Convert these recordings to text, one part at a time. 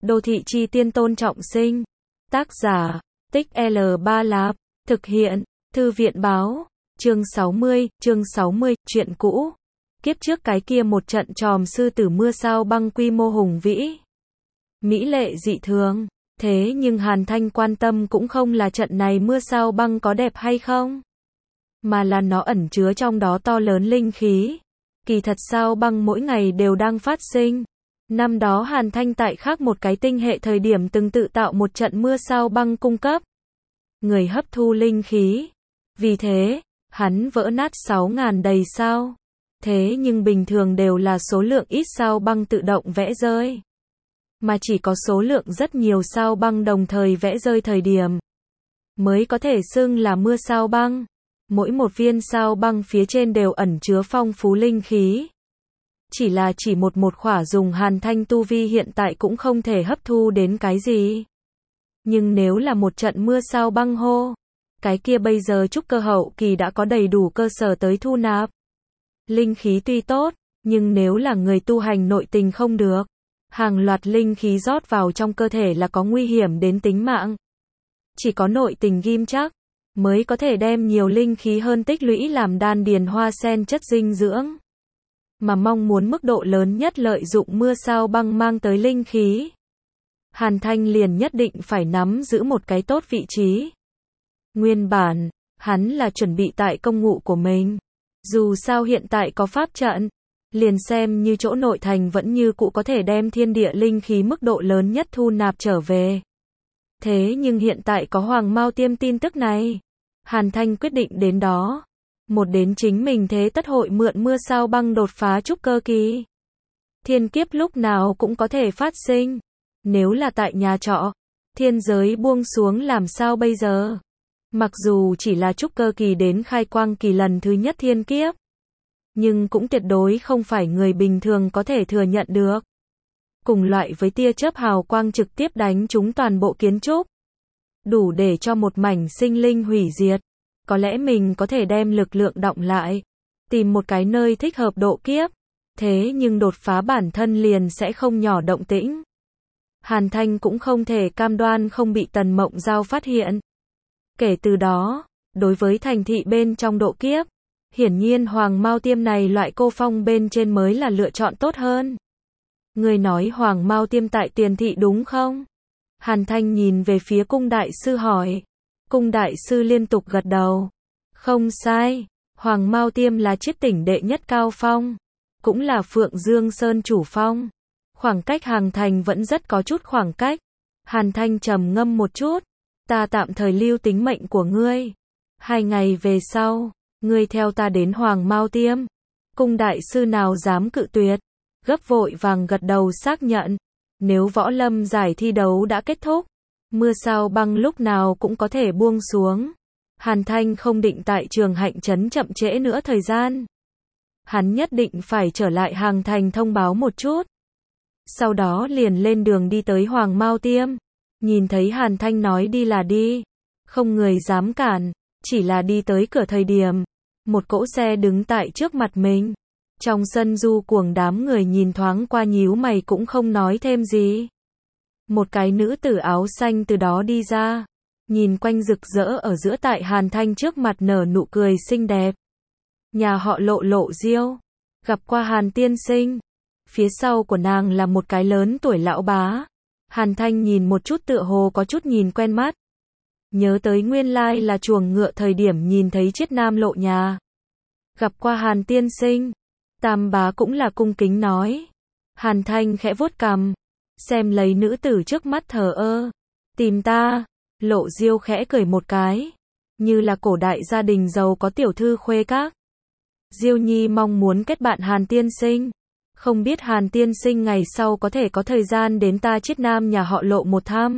Đô thị chi tiên Tôn Trọng Sinh. Tác giả, Tích L3 Lạp. Thực hiện, Thư viện báo. Chương 60, chuyện cũ. Kiếp trước cái kia một trận tròm sư tử mưa sao băng quy mô hùng vĩ. Mỹ lệ dị thường. Thế nhưng Hàn Thanh quan tâm cũng không là trận này mưa sao băng có đẹp hay không, mà là nó ẩn chứa trong đó to lớn linh khí. Kỳ thật sao băng mỗi ngày đều đang phát sinh. Năm đó Hàn Thanh tại khác một cái tinh hệ thời điểm từng tự tạo một trận mưa sao băng cung cấp người hấp thu linh khí. Vì thế, hắn vỡ nát 6.000 đầy sao. Thế nhưng bình thường đều là số lượng ít sao băng tự động vẽ rơi, mà chỉ có số lượng rất nhiều sao băng đồng thời vẽ rơi thời điểm mới có thể xưng là mưa sao băng. Mỗi một viên sao băng phía trên đều ẩn chứa phong phú linh khí. Chỉ một khỏa dùng Hàn Thanh tu vi hiện tại cũng không thể hấp thu đến cái gì. Nhưng nếu là một trận mưa sao băng hô, cái kia bây giờ trúc cơ hậu kỳ đã có đầy đủ cơ sở tới thu nạp. Linh khí tuy tốt, nhưng nếu là người tu hành nội tình không được, hàng loạt linh khí rót vào trong cơ thể là có nguy hiểm đến tính mạng. Chỉ có nội tình ghim chắc, mới có thể đem nhiều linh khí hơn tích lũy làm đan điền hoa sen chất dinh dưỡng. Mà mong muốn mức độ lớn nhất lợi dụng mưa sao băng mang tới linh khí, Hàn Thanh liền nhất định phải nắm giữ một cái tốt vị trí. Nguyên bản, hắn là chuẩn bị tại công ngụ của mình. Dù sao hiện tại có pháp trận, liền xem như chỗ nội thành vẫn như cũ có thể đem thiên địa linh khí mức độ lớn nhất thu nạp trở về. Thế nhưng hiện tại có Hoàng Mao Tiêm tin tức này, Hàn Thanh quyết định đến đó. Một đến chính mình thế tất hội mượn mưa sao băng đột phá trúc cơ kỳ. Thiên kiếp lúc nào cũng có thể phát sinh. Nếu là tại nhà trọ, thiên giới buông xuống làm sao bây giờ? Mặc dù chỉ là trúc cơ kỳ đến khai quang kỳ lần thứ nhất thiên kiếp, nhưng cũng tuyệt đối không phải người bình thường có thể thừa nhận được. Cùng loại với tia chớp hào quang trực tiếp đánh trúng toàn bộ kiến trúc, đủ để cho một mảnh sinh linh hủy diệt. Có lẽ mình có thể đem lực lượng đọng lại, tìm một cái nơi thích hợp độ kiếp, thế nhưng đột phá bản thân liền sẽ không nhỏ động tĩnh. Hàn Thanh cũng không thể cam đoan không bị Tần Mộng Giao phát hiện. Kể từ đó, đối với thành thị bên trong độ kiếp, hiển nhiên Hoàng Mao Tiêm này loại cô phong bên trên mới là lựa chọn tốt hơn. Người nói Hoàng Mao Tiêm tại Tiền thị đúng không? Hàn Thanh nhìn về phía cung đại sư hỏi. Cung đại sư liên tục gật đầu. Không sai, Hoàng Mao Tiêm là chiết tỉnh đệ nhất cao phong, cũng là Phượng Dương Sơn chủ phong. Khoảng cách Hàng Thành vẫn rất có chút khoảng cách. Hàn Thanh trầm ngâm một chút. Ta tạm thời lưu tính mệnh của ngươi. 2 ngày về sau, ngươi theo ta đến Hoàng Mao Tiêm. Cung đại sư nào dám cự tuyệt, gấp vội vàng gật đầu xác nhận. Nếu võ lâm giải thi đấu đã kết thúc, mưa sao băng lúc nào cũng có thể buông xuống. Hàn Thanh không định tại Trường Hạnh Trấn chậm trễ nữa thời gian. Hắn nhất định phải trở lại Hàng Thành thông báo một chút. Sau đó liền lên đường đi tới Hoàng Mao Tiêm. Nhìn thấy Hàn Thanh nói đi là đi, không người dám cản, chỉ là đi tới cửa thời điểm, một cỗ xe đứng tại trước mặt mình. Trong sân du cuồng đám người nhìn thoáng qua nhíu mày cũng không nói thêm gì. Một cái nữ tử áo xanh từ đó đi ra, nhìn quanh rực rỡ ở giữa tại Hàn Thanh trước mặt nở nụ cười xinh đẹp. Nhà họ Lộ Diêu, gặp qua Hàn tiên sinh. Phía sau của nàng là một cái lớn tuổi lão bá. Hàn Thanh nhìn một chút tựa hồ có chút nhìn quen mắt. Nhớ tới nguyên lai là chuồng ngựa thời điểm nhìn thấy Chiết Nam Lộ nhà. Gặp qua Hàn tiên sinh. Tam bá cũng là cung kính nói. Hàn Thanh khẽ vuốt cằm, xem lấy nữ tử trước mắt thờ ơ. Tìm ta? Lộ Diêu khẽ cười một cái, như là cổ đại gia đình giàu có tiểu thư khuê các. Diêu Nhi mong muốn kết bạn Hàn tiên sinh. Không biết Hàn tiên sinh ngày sau có thể có thời gian đến ta Chiết Nam nhà họ Lộ một thăm.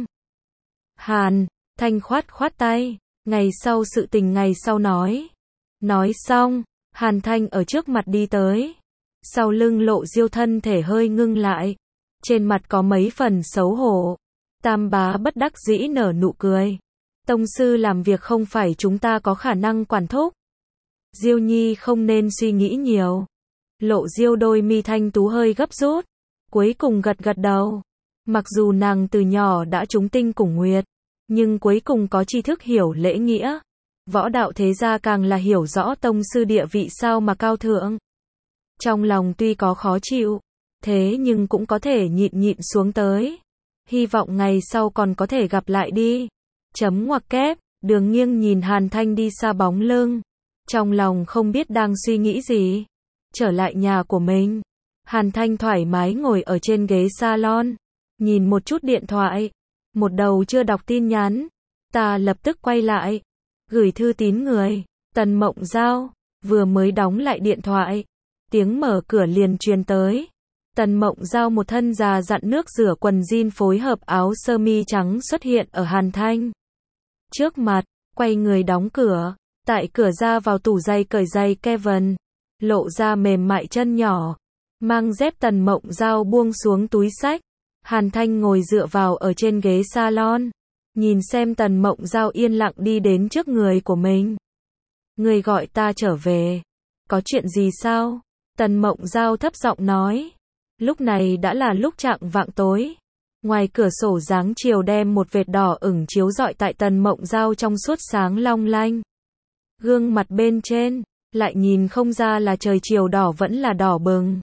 Hàn Thanh khoát tay, ngày sau sự tình ngày sau nói. Nói xong, Hàn Thanh ở trước mặt đi tới. Sau lưng Lộ Diêu thân thể hơi ngưng lại, trên mặt có mấy phần xấu hổ. Tam bá bất đắc dĩ nở nụ cười. Tông sư làm việc không phải chúng ta có khả năng quản thúc. Diêu Nhi không nên suy nghĩ nhiều. Lộ Diêu đôi mi thanh tú hơi gấp rút, cuối cùng gật đầu. Mặc dù nàng từ nhỏ đã trúng tinh cùng nguyệt, nhưng cuối cùng có tri thức hiểu lễ nghĩa. Võ đạo thế gia càng là hiểu rõ tông sư địa vị sao mà cao thượng. Trong lòng tuy có khó chịu, thế nhưng cũng có thể nhịn xuống tới. Hy vọng ngày sau còn có thể gặp lại đi. Chấm ngoặc kép, Đường Nghiêng nhìn Hàn Thanh đi xa bóng lưng. Trong lòng không biết đang suy nghĩ gì. Trở lại nhà của mình. Hàn Thanh thoải mái ngồi ở trên ghế salon. Nhìn một chút điện thoại. Một đầu chưa đọc tin nhắn. Ta lập tức quay lại. Gửi thư tín người. Tần Mộng Giao. Vừa mới đóng lại điện thoại. Tiếng mở cửa liền truyền tới. Tần Mộng Giao một thân già dặn nước rửa quần jean phối hợp áo sơ mi trắng xuất hiện ở Hàn Thanh trước mặt, quay người đóng cửa. Tại cửa ra vào tủ giày cởi giày Kevin, lộ ra mềm mại chân nhỏ. Mang dép Tần Mộng Giao buông xuống túi xách. Hàn Thanh ngồi dựa vào ở trên ghế salon, nhìn xem Tần Mộng Giao yên lặng đi đến trước người của mình. Người gọi ta trở về. Có chuyện gì sao? Tần Mộng Giao thấp giọng nói. Lúc này đã là lúc chạng vạng tối. Ngoài cửa sổ dáng chiều đem một vệt đỏ ửng chiếu rọi tại Tần Mộng Giao trong suốt sáng long lanh. Gương mặt bên trên, lại nhìn không ra là trời chiều đỏ vẫn là đỏ bừng.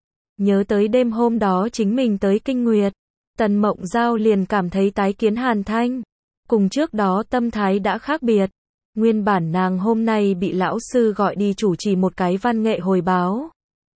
Nhớ tới đêm hôm đó chính mình tới kinh nguyệt, Tần Mộng Giao liền cảm thấy tái kiến Hàn Thanh. Cùng trước đó tâm thái đã khác biệt. Nguyên bản nàng hôm nay bị lão sư gọi đi chủ trì một cái văn nghệ hồi báo.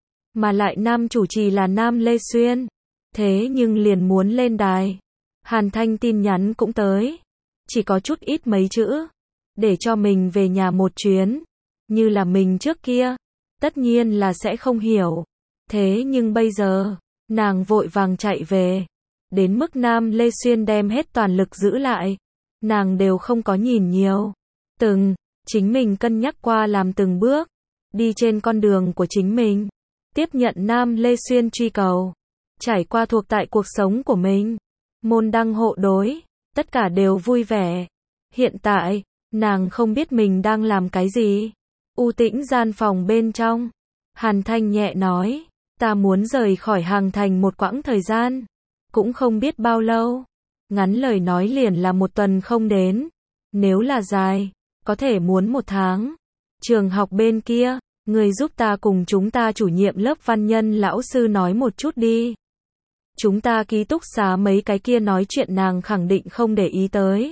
Mà lại nam chủ trì là Nam Lê Xuyên. Thế nhưng liền muốn lên đài. Hàn Thanh tin nhắn cũng tới. Chỉ có chút ít mấy chữ. Để cho mình về nhà một chuyến. Như là mình trước kia. Tất nhiên là sẽ không hiểu. Thế nhưng bây giờ, nàng vội vàng chạy về. Đến mức Nam Lê Xuyên đem hết toàn lực giữ lại. Nàng đều không có nhìn nhiều. Chính mình cân nhắc qua làm từng bước. Đi trên con đường của chính mình. Tiếp nhận Nam Lê Xuyên truy cầu. Trải qua thuộc tại cuộc sống của mình. Môn đăng hộ đối. Tất cả đều vui vẻ. Hiện tại, nàng không biết mình đang làm cái gì. U tĩnh gian phòng bên trong. Hàn Thanh nhẹ nói. Ta muốn rời khỏi Hàng Thành một quãng thời gian. Cũng không biết bao lâu. Ngắn lời nói liền là một tuần không đến. Nếu là dài, có thể muốn một tháng. Trường học bên kia, người giúp ta cùng chúng ta chủ nhiệm lớp văn nhân lão sư nói một chút đi. Chúng ta ký túc xá mấy cái kia nói chuyện nàng khẳng định không để ý tới.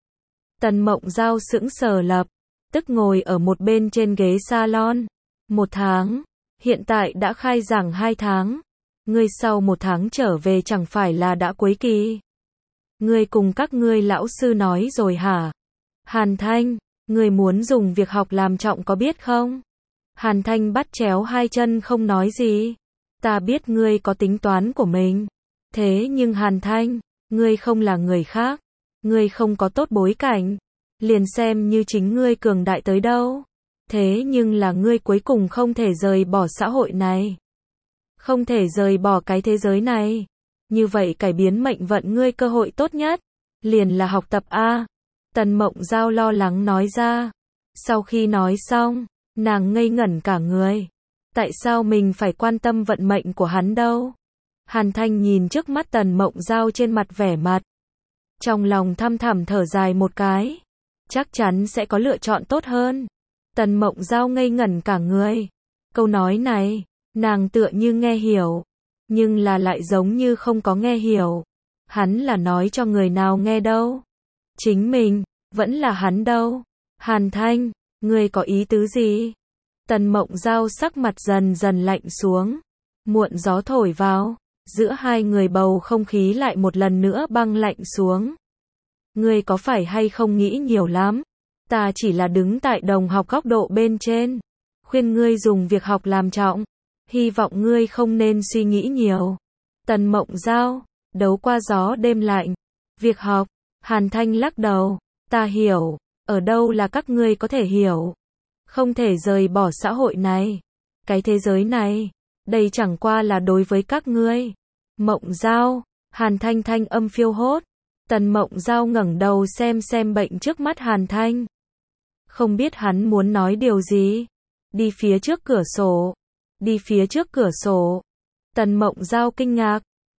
Tần Mộng Giao sững sờ lập tức ngồi ở một bên trên ghế salon. 1 tháng, hiện tại đã khai giảng 2 tháng. Ngươi sau 1 tháng trở về chẳng phải là đã cuối kỳ. Ngươi cùng các ngươi lão sư nói rồi hả? Hàn Thanh, ngươi muốn dùng việc học làm trọng có biết không? Hàn Thanh bắt chéo hai chân không nói gì. Ta biết ngươi có tính toán của mình. Thế nhưng Hàn Thanh, ngươi không là người khác. Ngươi không có tốt bối cảnh. Liền xem như chính ngươi cường đại tới đâu. Thế nhưng là ngươi cuối cùng không thể rời bỏ xã hội này. Không thể rời bỏ cái thế giới này. Như vậy cải biến mệnh vận ngươi cơ hội tốt nhất. Liền là học tập A. Tần Mộng Giao lo lắng nói ra. Sau khi nói xong, nàng ngây ngẩn cả người. Tại sao mình phải quan tâm vận mệnh của hắn đâu? Hàn Thanh nhìn trước mắt Tần Mộng Giao trên mặt vẻ mặt. Trong lòng thăm thẳm thở dài một cái. Chắc chắn sẽ có lựa chọn tốt hơn. Tần Mộng Giao ngây ngẩn cả người. Câu nói này, nàng tựa như nghe hiểu. Nhưng là lại giống như không có nghe hiểu. Hắn là nói cho người nào nghe đâu? Chính mình, vẫn là hắn đâu? Hàn Thanh, ngươi có ý tứ gì? Tần Mộng Giao sắc mặt dần dần lạnh xuống. Muộn gió thổi vào. Giữa hai người bầu không khí lại một lần nữa băng lạnh xuống. Ngươi có phải hay không nghĩ nhiều lắm? Ta chỉ là đứng tại đồng học góc độ bên trên. Khuyên ngươi dùng việc học làm trọng. Hy vọng ngươi không nên suy nghĩ nhiều. Tần Mộng Giao, đấu qua gió đêm lạnh. Việc học, Hàn Thanh lắc đầu. Ta hiểu, ở đâu là các ngươi có thể hiểu. Không thể rời bỏ xã hội này. Cái thế giới này, đây chẳng qua là đối với các ngươi. Mộng Giao, Hàn Thanh thanh âm phiêu hốt. Tần Mộng Giao ngẩng đầu xem bệnh trước mắt Hàn Thanh. Không biết hắn muốn nói điều gì. Đi phía trước cửa sổ. Đi phía trước cửa sổ. Tần Mộng Giao kinh ngạc.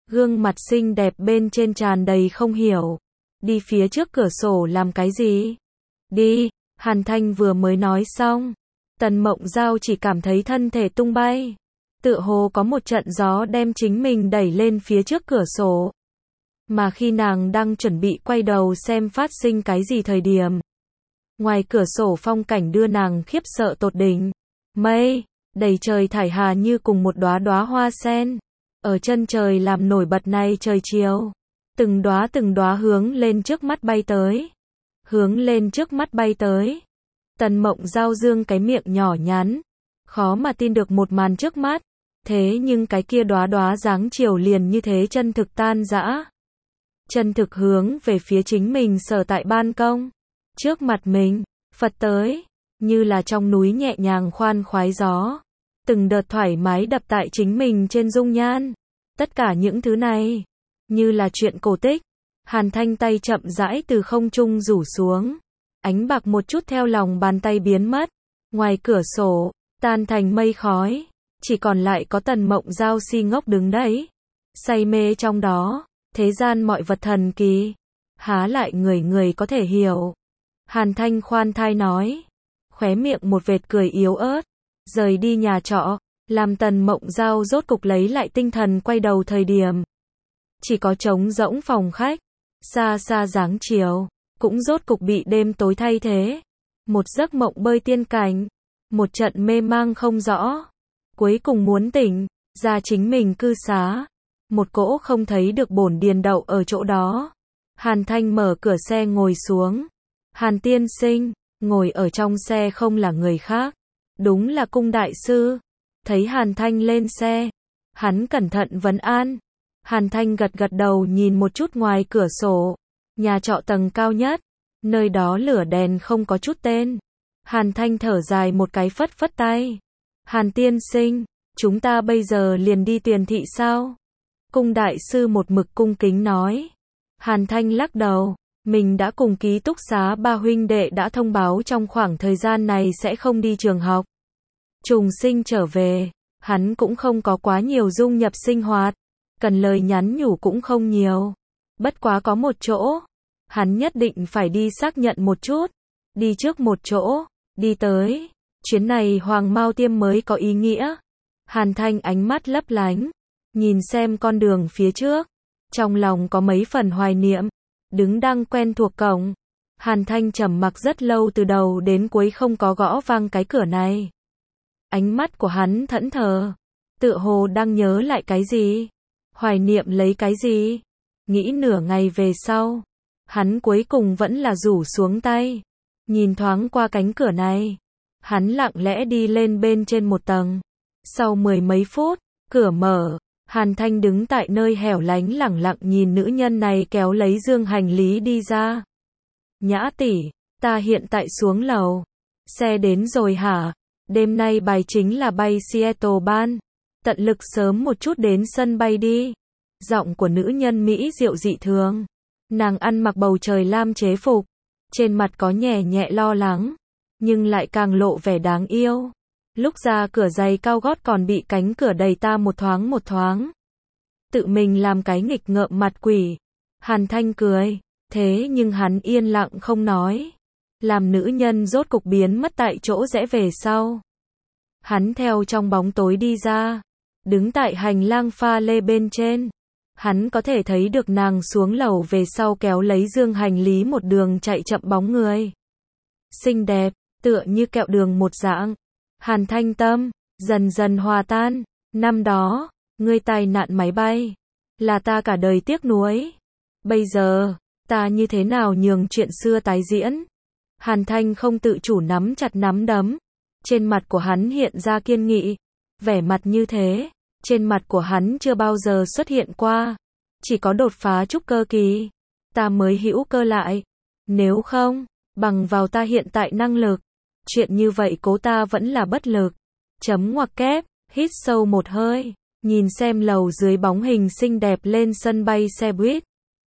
Gương mặt xinh đẹp bên trên tràn đầy không hiểu. Đi phía trước cửa sổ làm cái gì? Đi, Hàn Thanh vừa mới nói xong. Tần Mộng Giao chỉ cảm thấy thân thể tung bay. Tựa hồ có một trận gió đem chính mình đẩy lên phía trước cửa sổ. Mà khi nàng đang chuẩn bị quay đầu xem phát sinh cái gì thời điểm. Ngoài cửa sổ phong cảnh đưa nàng khiếp sợ tột đỉnh. Mây, đầy trời thải hà như cùng một đóa đóa hoa sen. Ở chân trời làm nổi bật này trời chiều. Từng đóa hướng lên trước mắt bay tới. Hướng lên trước mắt bay tới. Tần Mộng Giao dương cái miệng nhỏ nhắn. Khó mà tin được một màn trước mắt. Thế nhưng cái kia đóa dáng chiều liền như thế chân thực tan rã. Chân thực hướng về phía chính mình sở tại ban công. Trước mặt mình, Phật tới. Như là trong núi nhẹ nhàng khoan khoái gió. Từng đợt thoải mái đập tại chính mình trên dung nhan. Tất cả những thứ này. Như là chuyện cổ tích. Hàn Thanh tay chậm rãi từ không trung rủ xuống. Ánh bạc một chút theo lòng bàn tay biến mất. Ngoài cửa sổ, tan thành mây khói. Chỉ còn lại có Tần Mộng Giao si ngốc đứng đấy. Say mê trong đó. Thế gian mọi vật thần kỳ. Há lại người có thể hiểu. Hàn Thanh khoan thai nói. Khóe miệng một vệt cười yếu ớt. Rời đi nhà trọ. Làm Tần Mộng Giao rốt cục lấy lại tinh thần quay đầu thời điểm. Chỉ có trống rỗng phòng khách. Xa xa dáng chiều. Cũng rốt cục bị đêm tối thay thế. Một giấc mộng bơi tiên cảnh. Một trận mê mang không rõ. Cuối cùng muốn tỉnh. Ra chính mình cư xá. Một cỗ không thấy được bổn điền đậu ở chỗ đó. Hàn Thanh mở cửa xe ngồi xuống. Hàn tiên sinh. Ngồi ở trong xe không là người khác. Đúng là Cung đại sư. Thấy Hàn Thanh lên xe. Hắn cẩn thận vấn an. Hàn Thanh gật gật đầu nhìn một chút ngoài cửa sổ. Nhà trọ tầng cao nhất. Nơi đó lửa đèn không có chút tên. Hàn Thanh thở dài một cái phất phất tay. Hàn tiên sinh. Chúng ta bây giờ liền đi Tiền thị sao? Cung đại sư một mực cung kính nói. Hàn Thanh lắc đầu. Mình đã cùng ký túc xá ba huynh đệ đã thông báo trong khoảng thời gian này sẽ không đi trường học. Trùng sinh trở về. Hắn cũng không có quá nhiều dung nhập sinh hoạt. Cần lời nhắn nhủ cũng không nhiều. Bất quá có một chỗ. Hắn nhất định phải đi xác nhận một chút. Đi trước một chỗ. Đi tới. Chuyến này Hoàng Mao Tiêm mới có ý nghĩa. Hàn Thanh ánh mắt lấp lánh. Nhìn xem con đường phía trước. Trong lòng có mấy phần hoài niệm. Đứng đang quen thuộc cổng. Hàn Thanh trầm mặc rất lâu từ đầu đến cuối không có gõ vang cái cửa này. Ánh mắt của hắn thẫn thờ. Tựa hồ đang nhớ lại cái gì. Hoài niệm lấy cái gì. Nghĩ nửa ngày về sau. Hắn cuối cùng vẫn là rủ xuống tay. Nhìn thoáng qua cánh cửa này. Hắn lặng lẽ đi lên bên trên một tầng. Sau 10 mấy phút, cửa mở. Hàn Thanh đứng tại nơi hẻo lánh lẳng lặng nhìn nữ nhân này kéo lấy dương hành lý đi ra. Nhã tỷ, ta hiện tại xuống lầu. Xe đến rồi hả? Đêm nay bài chính là bay Seattle ban. Tận lực sớm một chút đến sân bay đi. Giọng của nữ nhân Mỹ diệu dị thường. Nàng ăn mặc bầu trời lam chế phục. Trên mặt có nhẹ nhẹ lo lắng. Nhưng lại càng lộ vẻ đáng yêu. Lúc ra cửa giày cao gót còn bị cánh cửa đẩy ta một thoáng. Tự mình làm cái nghịch ngợm mặt quỷ. Hàn Thanh cười. Thế nhưng hắn yên lặng không nói. Làm nữ nhân rốt cục biến mất tại chỗ rẽ về sau. Hắn theo trong bóng tối đi ra. Đứng tại hành lang pha lê bên trên. Hắn có thể thấy được nàng xuống lầu về sau kéo lấy dương hành lý một đường chạy chậm bóng người. Xinh đẹp, tựa như kẹo đường một dạng. Hàn Thanh tâm, dần dần hòa tan. Năm đó, ngươi tai nạn máy bay. Là ta cả đời tiếc nuối. Bây giờ, ta như thế nào nhường chuyện xưa tái diễn. Hàn Thanh không tự chủ nắm chặt nắm đấm. Trên mặt của hắn hiện ra kiên nghị. Vẻ mặt như thế. Trên mặt của hắn chưa bao giờ xuất hiện qua. Chỉ có đột phá trúc cơ kỳ. Ta mới hữu cơ lại. Nếu không, bằng vào ta hiện tại năng lực. Chuyện như vậy cố ta vẫn là bất lực. Chấm ngoặc kép, hít sâu một hơi. Nhìn xem lầu dưới bóng hình xinh đẹp lên sân bay xe buýt.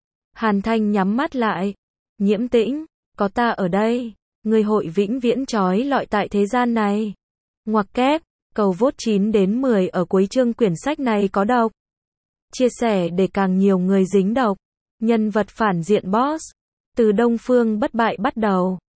Hàn Thanh nhắm mắt lại. Nhiễm Tĩnh, có ta ở đây. Người hội vĩnh viễn trói lọi tại thế gian này. Ngoặc kép, cầu vote 9 đến 10 ở cuối chương quyển sách này có đọc. Chia sẻ để càng nhiều người dính độc. Nhân vật phản diện boss. Từ Đông Phương bất bại bắt đầu.